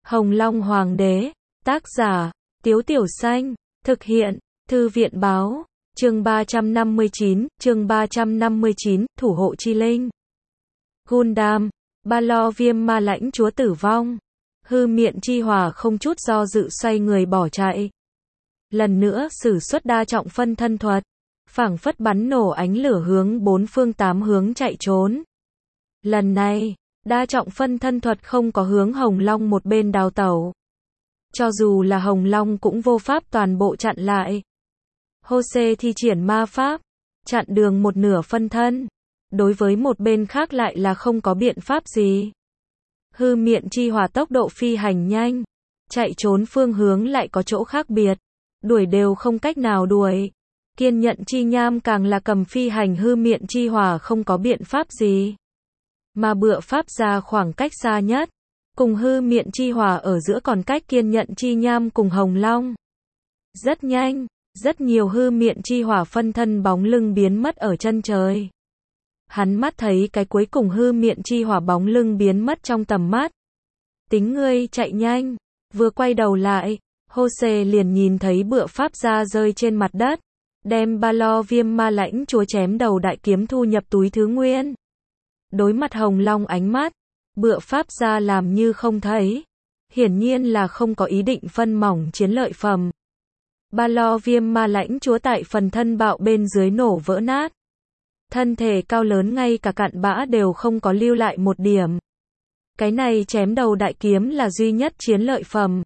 Hồng Long Hoàng đế, tác giả, Tiếu Tiểu Xanh, thực hiện, Thư viện báo, chương 359, thủ hộ chi linh. Gundam, Ba Lo Viêm Ma Lãnh Chúa tử vong. Hư Miện Chi Hỏa không chút do dự xoay người bỏ chạy. Lần nữa sử xuất đa trọng phân thân thuật, phảng phất bắn nổ ánh lửa hướng bốn phương tám hướng chạy trốn. Lần này, đa trọng phân thân thuật không có hướng Hồng Long một bên đào tẩu. Cho dù là Hồng Long cũng vô pháp toàn bộ chặn lại. Hose thi triển ma pháp, chặn đường một nửa phân thân. Đối với một bên khác lại là không có biện pháp gì. Hư Miện Chi Hỏa tốc độ phi hành nhanh, chạy trốn phương hướng lại có chỗ khác biệt, đuổi đều không cách nào đuổi. Kiên Nhận Chi Nham càng là cầm phi hành Hư Miện Chi Hỏa không có biện pháp gì. Mà Bựa Pháp Gia khoảng cách xa nhất, cùng Hư Miện Chi Hỏa ở giữa còn cách Kiên Nhận Chi Nham cùng Hồng Long. Rất nhanh, rất nhiều Hư Miện Chi Hỏa phân thân bóng lưng biến mất ở chân trời. Hắn mắt thấy cái cuối cùng Hư Miện Chi Hỏa bóng lưng biến mất trong tầm mắt. Tính ngươi chạy nhanh, vừa quay đầu lại, Hose liền nhìn thấy Bựa Pháp Gia rơi trên mặt đất, đem Ba Lo Viêm Ma Lãnh Chúa chém đầu đại kiếm thu nhập túi thứ nguyên. Đối mặt Hồng Long ánh mắt, Bựa Pháp Gia làm như không thấy, hiển nhiên là không có ý định phân mỏng chiến lợi phẩm. Ba Lo Viêm Ma Lãnh Chúa tại phần thân bạo bên dưới nổ vỡ nát. Thân thể cao lớn ngay cả cặn bã đều không có lưu lại một điểm. Cái này chém đầu đại kiếm là duy nhất chiến lợi phẩm.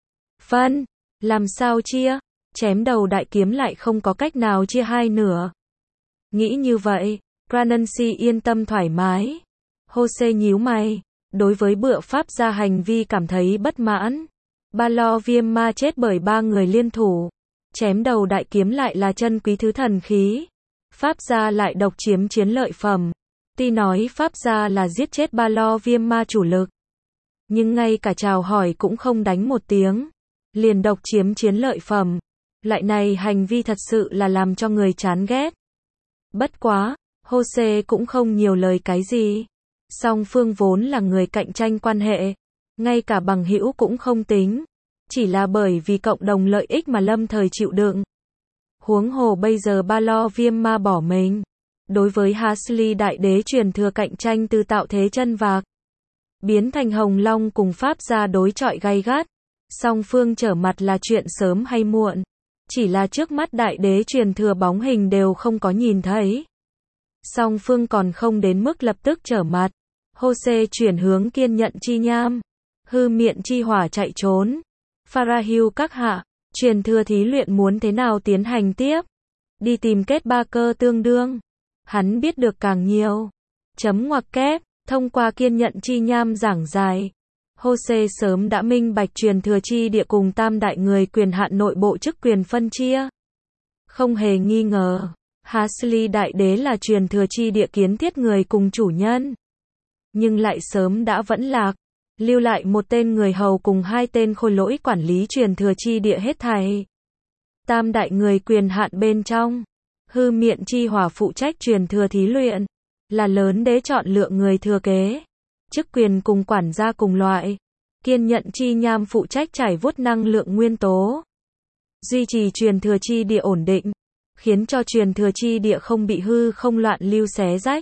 Phân, làm sao chia? Chém đầu đại kiếm lại không có cách nào chia hai nửa. Nghĩ như vậy, Granansi yên tâm thoải mái. Hose nhíu mày, đối với Bựa Pháp Gia hành vi cảm thấy bất mãn. Ba Lo Viêm Ma chết bởi ba người liên thủ. Chém đầu đại kiếm lại là chân quý thứ thần khí. Pháp Gia lại độc chiếm chiến lợi phẩm. Tuy nói Pháp Gia là giết chết Ba Lo Viêm Ma chủ lực, nhưng ngay cả chào hỏi cũng không đánh một tiếng, liền độc chiếm chiến lợi phẩm. Loại này hành vi thật sự là làm cho người chán ghét. Bất quá, Hose cũng không nhiều lời cái gì. Song phương vốn là người cạnh tranh quan hệ, ngay cả bằng hữu cũng không tính, chỉ là bởi vì cộng đồng lợi ích mà lâm thời chịu đựng. Huống hồ bây giờ Ba Lo Viêm Ma bỏ mình, đối với Hasli đại đế truyền thừa cạnh tranh từ tạo thế chân vạc, biến thành Hồng Long cùng Pháp Gia đối chọi gay gắt. Song phương trở mặt là chuyện sớm hay muộn, chỉ là trước mắt đại đế truyền thừa bóng hình đều không có nhìn thấy. Song phương còn không đến mức lập tức trở mặt. Hose chuyển hướng Kiên Nhận Chi Nham, Hư Miện Chi Hỏa chạy trốn. Farahil các hạ, truyền thừa thí luyện muốn thế nào tiến hành tiếp? Đi tìm kết ba cơ tương đương. Hắn biết được càng nhiều. Chấm ngoặc kép, thông qua Kiên Nhận Chi Nham giảng giải. Hose sớm đã minh bạch truyền thừa chi địa cùng tam đại người quyền hạn nội bộ chức quyền phân chia. Không hề nghi ngờ, Hasli đại đế là truyền thừa chi địa kiến thiết người cùng chủ nhân. Nhưng lại sớm đã vẫn lạc, lưu lại một tên người hầu cùng hai tên khôi lỗi quản lý truyền thừa chi địa hết thảy. Tam đại người quyền hạn bên trong, Hư Miện Chi Hỏa phụ trách truyền thừa thí luyện, là lớn đế chọn lựa người thừa kế, chức quyền cùng quản gia cùng loại. Kiên Nhận Chi Nham phụ trách trải vuốt năng lượng nguyên tố, duy trì truyền thừa chi địa ổn định, khiến cho truyền thừa chi địa không bị hư không loạn lưu xé rách,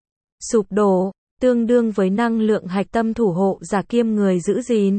sụp đổ, tương đương với năng lượng hạch tâm thủ hộ giả kiêm người giữ gìn.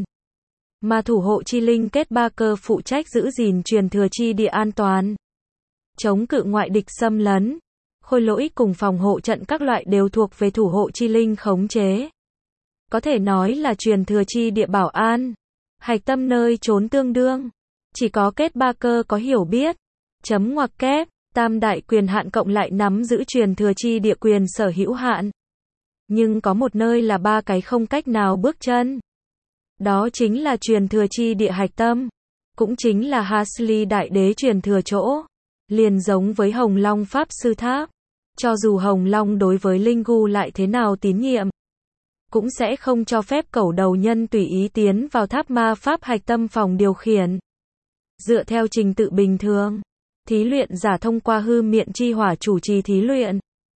Mà thủ hộ chi linh kết ba cơ phụ trách giữ gìn truyền thừa chi địa an toàn, chống cự ngoại địch xâm lấn. Khôi lỗi cùng phòng hộ trận các loại đều thuộc về thủ hộ chi linh khống chế. Có thể nói là truyền thừa chi địa bảo an, hạch tâm nơi trốn tương đương. Chỉ có kết ba cơ có hiểu biết. Chấm ngoặc kép, tam đại quyền hạn cộng lại nắm giữ truyền thừa chi địa quyền sở hữu hạn. Nhưng có một nơi là ba cái không cách nào bước chân. Đó chính là truyền thừa chi địa hạch tâm. Cũng chính là Hasli đại đế truyền thừa chỗ. Liền giống với Hồng Long Pháp Sư Tháp. Cho dù Hồng Long đối với Linh Gu lại thế nào tín nhiệm, cũng sẽ không cho phép cẩu đầu nhân tùy ý tiến vào tháp ma pháp hạch tâm phòng điều khiển. Dựa theo trình tự bình thường, thí luyện giả thông qua Hư Miện Chi Hỏa chủ trì thí luyện.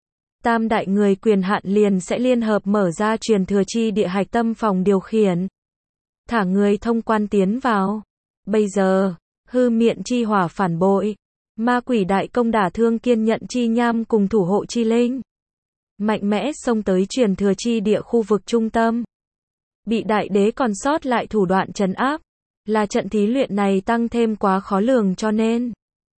Tam đại người quyền hạn liền sẽ liên hợp mở ra truyền thừa chi địa hạch tâm phòng điều khiển. thả người thông quan tiến vào. Bây giờ, hư miện chi hỏa phản bội. Ma quỷ đại công đả thương kiên nhận chi nham cùng thủ hộ chi linh. Mạnh mẽ xông tới truyền thừa chi địa khu vực trung tâm. Bị đại đế còn sót lại thủ đoạn trấn áp. Là trận thí luyện này tăng thêm quá khó lường cho nên.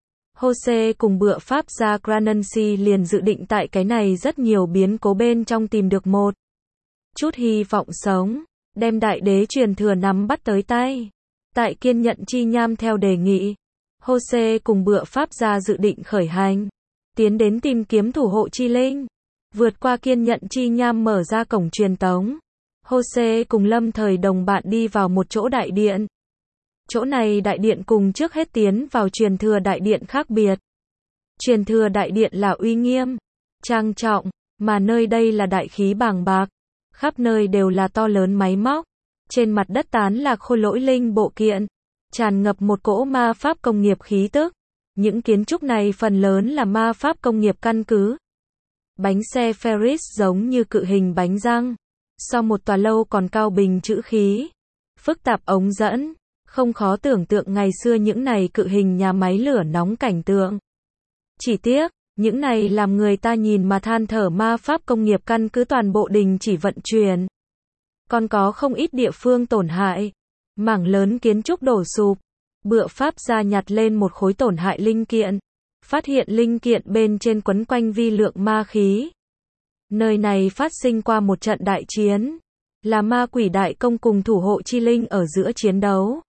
Jose cùng bựa pháp gia Granansi liền dự định tại cái này rất nhiều biến cố bên trong tìm được một chút hy vọng sống. Đem đại đế truyền thừa nắm bắt tới tay. Tại kiên nhận chi nham theo đề nghị. Jose cùng bựa pháp gia dự định khởi hành. Tiến đến tìm kiếm thủ hộ chi linh. Vượt qua kiên nhận chi nham mở ra cổng truyền tống. Jose cùng lâm thời đồng bạn đi vào một chỗ đại điện. Chỗ này đại điện cùng trước hết tiến vào truyền thừa đại điện khác biệt. Truyền thừa đại điện là uy nghiêm, trang trọng, mà nơi đây là đại khí bàng bạc. Khắp nơi đều là to lớn máy móc. Trên mặt đất tán là khôi lỗi linh bộ kiện. Tràn ngập một cỗ ma pháp công nghiệp khí tức. Những kiến trúc này phần lớn là ma pháp công nghiệp căn cứ. Bánh xe Ferris giống như cự hình bánh răng. So một tòa lâu còn cao bình chữ khí. Phức tạp ống dẫn. Không khó tưởng tượng ngày xưa những này cự hình nhà máy lửa nóng cảnh tượng. Chỉ tiếc, những này làm người ta nhìn mà than thở ma pháp công nghiệp căn cứ toàn bộ đình chỉ vận chuyển. Còn có không ít địa phương tổn hại. Mảng lớn kiến trúc đổ sụp. Bựa pháp gia nhặt lên một khối tổn hại linh kiện. Phát hiện linh kiện bên trên quấn quanh vi lượng ma khí. Nơi này phát sinh qua một trận đại chiến. Là ma quỷ đại công cùng thủ hộ chi linh ở giữa chiến đấu.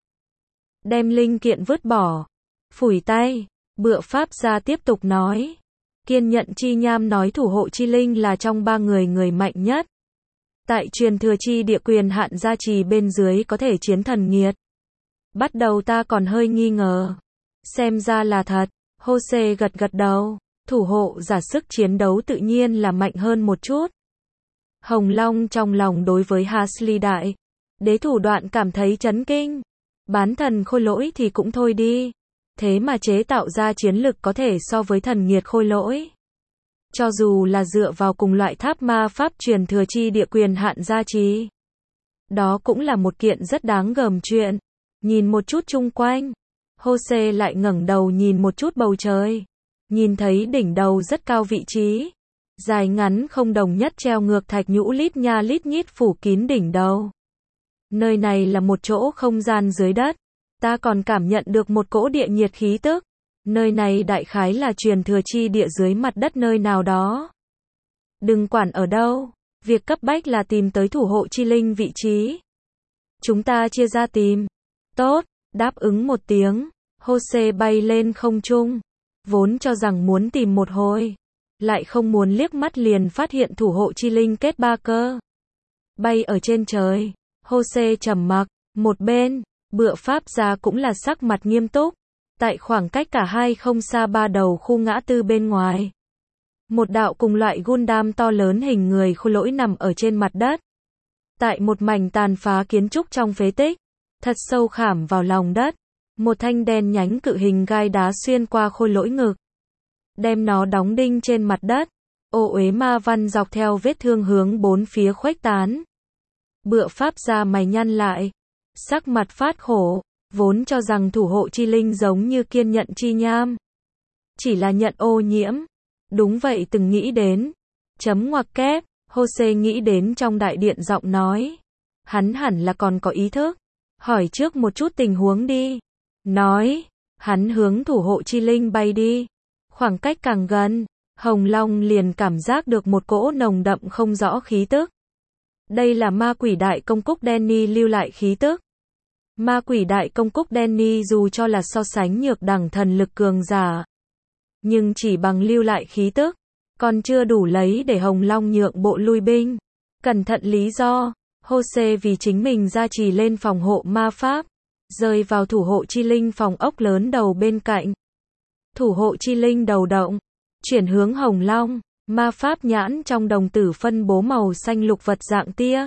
Đem linh kiện vứt bỏ. Phủi tay. Bựa pháp gia tiếp tục nói. Kiên nhận chi nham nói thủ hộ chi linh là trong ba người mạnh nhất. Tại truyền thừa chi địa quyền hạn gia trì bên dưới có thể chiến thần nghiệt. Bắt đầu ta còn hơi nghi ngờ. Xem ra là thật. Jose gật đầu. Thủ hộ giả sức chiến đấu tự nhiên là mạnh hơn một chút. Hồng Long trong lòng đối với Hasley đại đế thủ đoạn cảm thấy chấn kinh. Bán thần khôi lỗi thì cũng thôi đi. Thế mà chế tạo ra chiến lực có thể so với thần nghiệt khôi lỗi. Cho dù là dựa vào cùng loại tháp ma pháp truyền thừa chi địa quyền hạn gia trì. Đó cũng là một kiện rất đáng gờm chuyện. Nhìn một chút chung quanh. Jose lại ngẩng đầu nhìn một chút bầu trời. Nhìn thấy đỉnh đầu rất cao vị trí. Dài ngắn không đồng nhất treo ngược thạch nhũ lít nha lít nhít phủ kín đỉnh đầu. Nơi này là một chỗ không gian dưới đất. Ta còn cảm nhận được một cỗ địa nhiệt khí tức. Nơi này đại khái là truyền thừa chi địa dưới mặt đất nơi nào đó. Đừng quản ở đâu. Việc cấp bách là tìm tới thủ hộ chi linh vị trí. Chúng ta chia ra tìm. Tốt, đáp ứng một tiếng. Jose bay lên không trung. Vốn cho rằng muốn tìm một hồi. Lại không muốn liếc mắt liền phát hiện thủ hộ chi linh kết ba cơ. Bay ở trên trời. Jose trầm mặc. Một bên, bựa pháp gia cũng là sắc mặt nghiêm túc. Tại khoảng cách cả hai không xa ba đầu khu ngã tư bên ngoài. Một đạo cùng loại Gundam to lớn hình người khôi lỗi nằm ở trên mặt đất. Tại một mảnh tàn phá kiến trúc trong phế tích. Thật sâu khảm vào lòng đất. Một thanh đen nhánh cự hình gai đá xuyên qua khôi lỗi ngực. Đem nó đóng đinh trên mặt đất. Ô uế ma văn dọc theo vết thương hướng bốn phía khuếch tán. Bựa pháp gia mày nhăn lại. Sắc mặt phát khổ. Vốn cho rằng thủ hộ chi linh giống như kiên nhận chi nham. Chỉ là nhận ô nhiễm. Đúng vậy từng nghĩ đến. Chấm ngoặc kép. Jose nghĩ đến trong đại điện giọng nói. Hắn hẳn là còn có ý thức. Hỏi trước một chút tình huống đi. Nói. Hắn hướng thủ hộ chi linh bay đi. Khoảng cách càng gần. Hồng Long liền cảm giác được một cỗ nồng đậm không rõ khí tức. Đây là ma quỷ đại công cúc Danny lưu lại khí tức. Ma quỷ đại công cúc Danny dù cho là so sánh nhược đẳng thần lực cường giả. Nhưng chỉ bằng lưu lại khí tức. Còn chưa đủ lấy để Hồng Long nhượng bộ lui binh. Cẩn thận lý do. Jose vì chính mình gia trì lên phòng hộ ma pháp. Rơi vào thủ hộ chi linh phòng ốc lớn đầu bên cạnh. Thủ hộ chi linh đầu động. Chuyển hướng Hồng Long. Ma pháp nhãn trong đồng tử phân bố màu xanh lục vật dạng tia.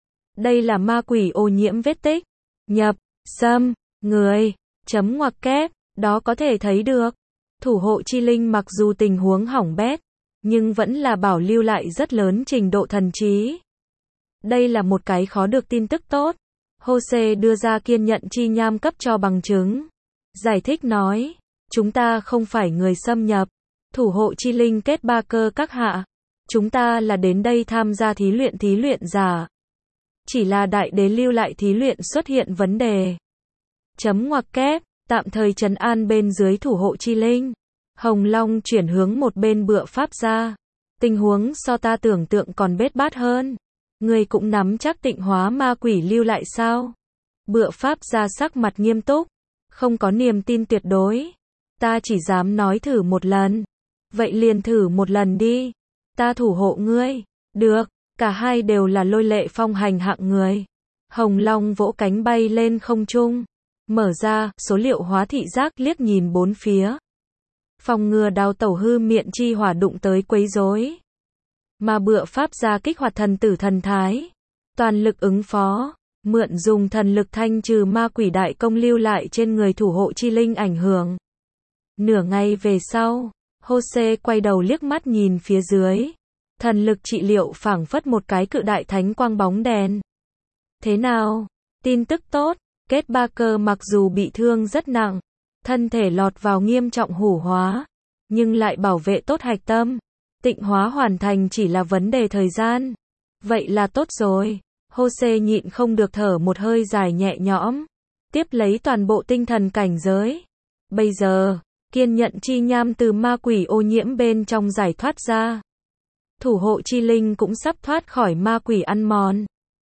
Đây là ma quỷ ô nhiễm vết tích. Nhập, xâm, người, chấm ngoặc kép, đó có thể thấy được. Thủ hộ chi linh mặc dù tình huống hỏng bét, nhưng vẫn là bảo lưu lại rất lớn trình độ thần trí. Đây là một cái khó được tin tức tốt. Jose đưa ra kiên nhận chi nham cấp cho bằng chứng. Giải thích nói, chúng ta không phải người xâm nhập. Thủ hộ chi linh kết ba cơ các hạ. Chúng ta là đến đây tham gia thí luyện giả. Chỉ là đại đế lưu lại thí luyện xuất hiện vấn đề. Chấm ngoặc kép, tạm thời trấn an bên dưới thủ hộ chi linh. Hồng Long chuyển hướng một bên Bựa Pháp Gia. Tình huống so ta tưởng tượng còn bết bát hơn. Người cũng nắm chắc tịnh hóa ma quỷ lưu lại sao? Bựa Pháp Gia sắc mặt nghiêm túc. Không có niềm tin tuyệt đối. Ta chỉ dám nói thử một lần. Vậy liền thử một lần đi. Ta thủ hộ ngươi. Được, cả hai đều là lôi lệ phong hành hạng người. Hồng Long vỗ cánh bay lên không trung. Mở ra, số liệu hóa thị giác liếc nhìn bốn phía. Phòng ngừa đào tẩu hư miện chi hỏa đụng tới quấy rối. Mà Bựa Pháp Gia kích hoạt thần tử thần thái. Toàn lực ứng phó. Mượn dùng thần lực thanh trừ ma quỷ đại công lưu lại trên người thủ hộ chi linh ảnh hưởng. Nửa ngày về sau, Jose quay đầu liếc mắt nhìn phía dưới. Thần lực trị liệu phảng phất một cái cự đại thánh quang bóng đèn. Thế nào? Tin tức tốt, kết ba cơ mặc dù bị thương rất nặng, thân thể lọt vào nghiêm trọng hủ hóa, nhưng lại bảo vệ tốt hạch tâm. Tịnh hóa hoàn thành chỉ là vấn đề thời gian. Vậy là tốt rồi. Jose nhịn không được thở một hơi dài nhẹ nhõm. Tiếp lấy toàn bộ tinh thần cảnh giới. Bây giờ, kiên nhận chi nham từ ma quỷ ô nhiễm bên trong giải thoát ra. Thủ hộ chi linh cũng sắp thoát khỏi ma quỷ ăn mòn.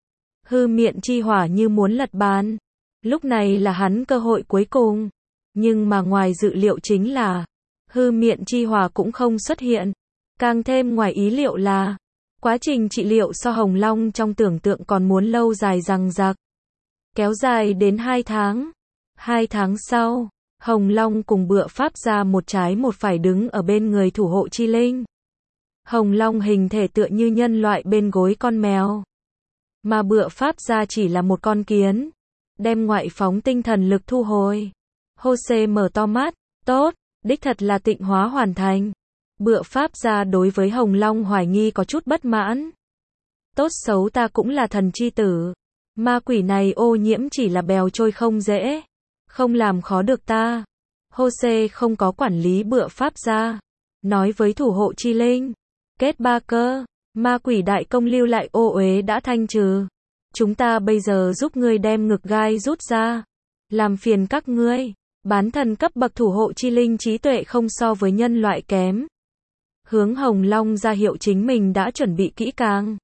Hư miện chi hỏa như muốn lật bàn. Lúc này là hắn cơ hội cuối cùng. Nhưng mà ngoài dự liệu chính là, hư miện chi hỏa cũng không xuất hiện. Càng thêm ngoài ý liệu là, quá trình trị liệu so Hồng Long trong tưởng tượng còn muốn lâu dài dằng dặc. Kéo dài đến 2 tháng. 2 tháng sau, Hồng Long cùng Bựa Pháp Gia một trái một phải đứng ở bên người thủ hộ chi linh. Hồng Long hình thể tựa như nhân loại bên gối con mèo. Mà Bựa Pháp Gia chỉ là một con kiến. Đem ngoại phóng tinh thần lực thu hồi. Jose mở to mắt. Tốt, đích thật là tịnh hóa hoàn thành. Bựa Pháp Gia đối với Hồng Long hoài nghi có chút bất mãn. Tốt xấu ta cũng là thần chi tử. Ma quỷ này ô nhiễm chỉ là bèo trôi không dễ. Không làm khó được ta. Jose không có quản lý Bựa Pháp Gia. Nói với thủ hộ chi linh. Kết ba cơ. Ma quỷ đại công lưu lại ô uế đã thanh trừ. Chúng ta bây giờ giúp ngươi đem ngực gai rút ra. Làm phiền các ngươi. Bán thần cấp bậc thủ hộ chi linh trí tuệ không so với nhân loại kém. Hướng Hồng Long ra hiệu chính mình đã chuẩn bị kỹ càng.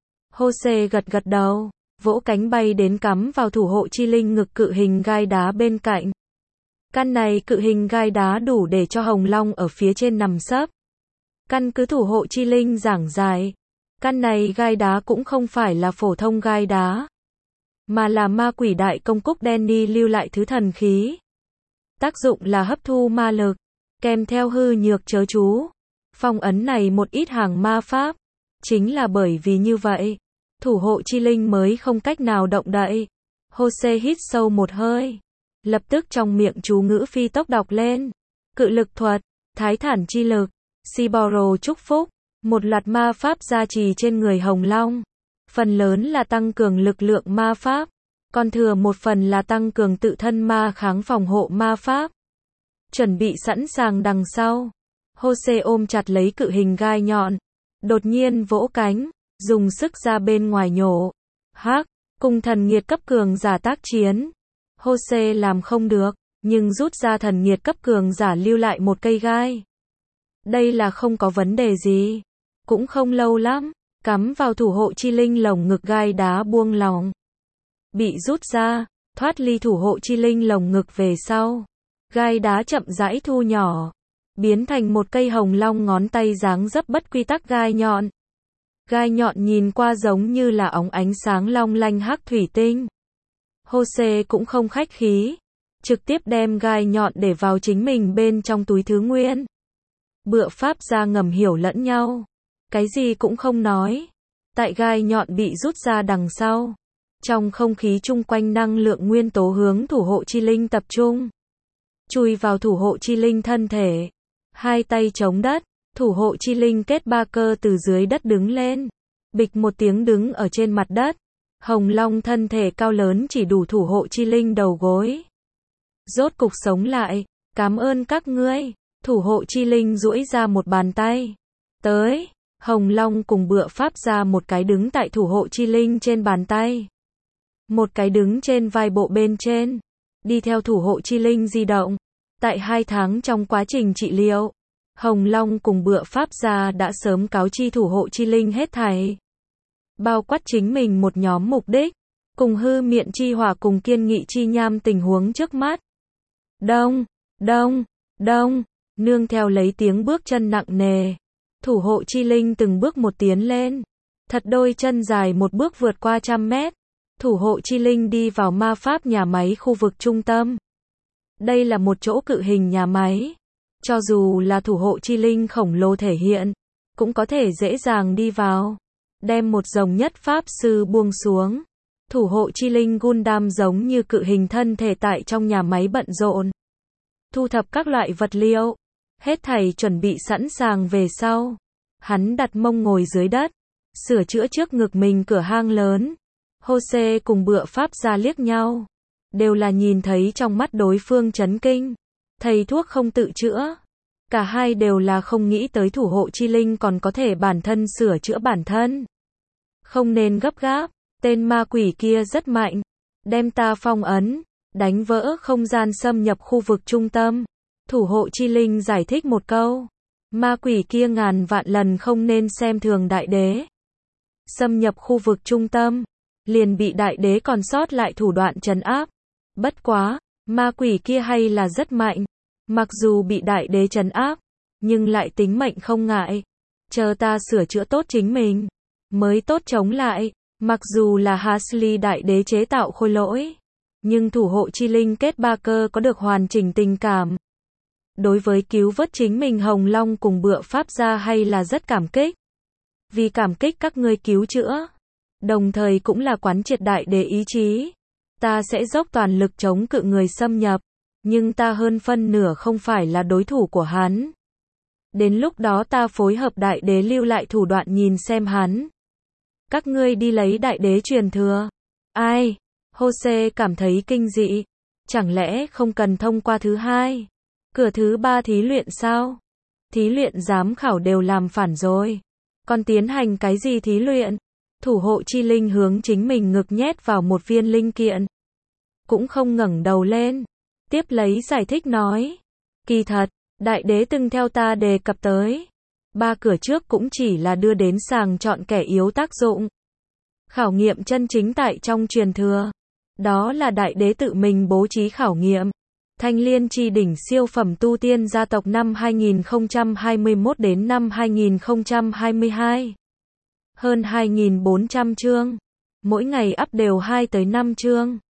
Jose gật gật đầu, vỗ cánh bay đến cắm vào thủ hộ chi linh ngực cự hình gai đá bên cạnh. Căn này cự hình gai đá đủ để cho Hồng Long ở phía trên nằm sấp. Căn cứ thủ hộ chi linh giảng giải, căn này gai đá cũng không phải là phổ thông gai đá, mà là ma quỷ đại công cúc Danny lưu lại thứ thần khí. Tác dụng là hấp thu ma lực, kèm theo hư nhược chớ chú. Phong ấn này một ít hàng ma pháp. Chính là bởi vì như vậy, thủ hộ chi linh mới không cách nào động đậy. Jose hít sâu một hơi. Lập tức trong miệng chú ngữ phi tốc đọc lên. Cự lực thuật, thái thản chi lực, Siboro chúc phúc. Một loạt ma pháp gia trì trên người Hồng Long. Phần lớn là tăng cường lực lượng ma pháp. Còn thừa một phần là tăng cường tự thân ma kháng phòng hộ ma pháp. Chuẩn bị sẵn sàng đằng sau. Jose ôm chặt lấy cự hình gai nhọn. Đột nhiên vỗ cánh, dùng sức ra bên ngoài nhổ. Hắc, cùng thần nghiệt cấp cường giả tác chiến. Jose làm không được, nhưng rút ra thần nghiệt cấp cường giả lưu lại một cây gai. Đây là không có vấn đề gì. Cũng không lâu lắm, cắm vào thủ hộ chi linh lồng ngực gai đá buông lỏng. Bị rút ra, thoát ly thủ hộ chi linh lồng ngực về sau. Gai đá chậm rãi thu nhỏ. Biến thành một cây hồng long ngón tay dáng dấp bất quy tắc gai nhọn. Gai nhọn nhìn qua giống như là óng ánh sáng long lanh hắc thủy tinh. Jose cũng không khách khí. Trực tiếp đem gai nhọn để vào chính mình bên trong túi thứ nguyên. Bựa Pháp Gia ngầm hiểu lẫn nhau. Cái gì cũng không nói. Tại gai nhọn bị rút ra đằng sau. Trong không khí chung quanh năng lượng nguyên tố hướng thủ hộ chi linh tập trung. Chui vào thủ hộ chi linh thân thể. Hai tay chống đất, thủ hộ chi linh kết ba cơ từ dưới đất đứng lên. Bịch một tiếng đứng ở trên mặt đất. Hồng Long thân thể cao lớn chỉ đủ thủ hộ chi linh đầu gối. Rốt cục sống lại, cảm ơn các ngươi. Thủ hộ chi linh duỗi ra một bàn tay. Tới, Hồng Long cùng Bựa Pháp ra một cái đứng tại thủ hộ chi linh trên bàn tay. Một cái đứng trên vai bộ bên trên. Đi theo thủ hộ chi linh di động. Tại 2 tháng trong quá trình trị liệu, Hồng Long cùng Bựa Pháp gia đã sớm cáo chi thủ hộ chi linh hết thảy. Bao quát chính mình một nhóm mục đích, cùng hư miện chi hỏa cùng kiên nghị chi nham tình huống trước mắt. Đông, đông, đông, nương theo lấy tiếng bước chân nặng nề. Thủ hộ chi linh từng bước một tiến lên. Thật đôi chân dài một bước vượt qua 100 mét. Thủ hộ chi linh đi vào ma pháp nhà máy khu vực trung tâm. Đây là một chỗ cự hình nhà máy. Cho dù là thủ hộ chi linh khổng lồ thể hiện, cũng có thể dễ dàng đi vào. Đem một dòng nhất pháp sư buông xuống. Thủ hộ chi linh Gundam giống như cự hình thân thể tại trong nhà máy bận rộn. Thu thập các loại vật liệu. Hết thảy chuẩn bị sẵn sàng về sau. Hắn đặt mông ngồi dưới đất. Sửa chữa trước ngực mình cửa hang lớn. Jose cùng Bựa Pháp gia liếc nhau. Đều là nhìn thấy trong mắt đối phương chấn kinh. Thầy thuốc không tự chữa. Cả hai đều là không nghĩ tới thủ hộ chi linh còn có thể bản thân sửa chữa bản thân. Không nên gấp gáp. Tên ma quỷ kia rất mạnh. Đem ta phong ấn. Đánh vỡ không gian xâm nhập khu vực trung tâm. Thủ hộ chi linh giải thích một câu. Ma quỷ kia ngàn vạn lần không nên xem thường đại đế. Xâm nhập khu vực trung tâm. Liền bị đại đế còn sót lại thủ đoạn trấn áp. Bất quá, ma quỷ kia hay là rất mạnh. Mặc dù bị đại đế trấn áp, nhưng lại tính mệnh không ngại. Chờ ta sửa chữa tốt chính mình, mới tốt chống lại. Mặc dù là Hasley đại đế chế tạo khôi lỗi, nhưng thủ hộ chi linh kết ba cơ có được hoàn chỉnh tình cảm. Đối với cứu vớt chính mình Hồng Long cùng Bựa Pháp gia hay là rất cảm kích. Vì cảm kích các ngươi cứu chữa, đồng thời cũng là quán triệt đại đế ý chí. Ta sẽ dốc toàn lực chống cự người xâm nhập, nhưng ta hơn phân nửa không phải là đối thủ của hắn. Đến lúc đó ta phối hợp đại đế lưu lại thủ đoạn nhìn xem hắn. Các ngươi đi lấy đại đế truyền thừa. Ai? Jose cảm thấy kinh dị. Chẳng lẽ không cần thông qua thứ 2? Cửa thứ 3 thí luyện sao? Thí luyện giám khảo đều làm phản rồi. Còn tiến hành cái gì thí luyện? Thủ hộ chi linh hướng chính mình ngực nhét vào một viên linh kiện. Cũng không ngẩng đầu lên. Tiếp lấy giải thích nói. Kỳ thật, đại đế từng theo ta đề cập tới. 3 cửa trước cũng chỉ là đưa đến sàng chọn kẻ yếu tác dụng. Khảo nghiệm chân chính tại trong truyền thừa. Đó là đại đế tự mình bố trí khảo nghiệm. Thanh Liên chi đỉnh siêu phẩm tu tiên gia tộc năm 2021 đến năm 2022. Hơn 2.400 chương. Mỗi ngày up đều 2 tới 5 chương.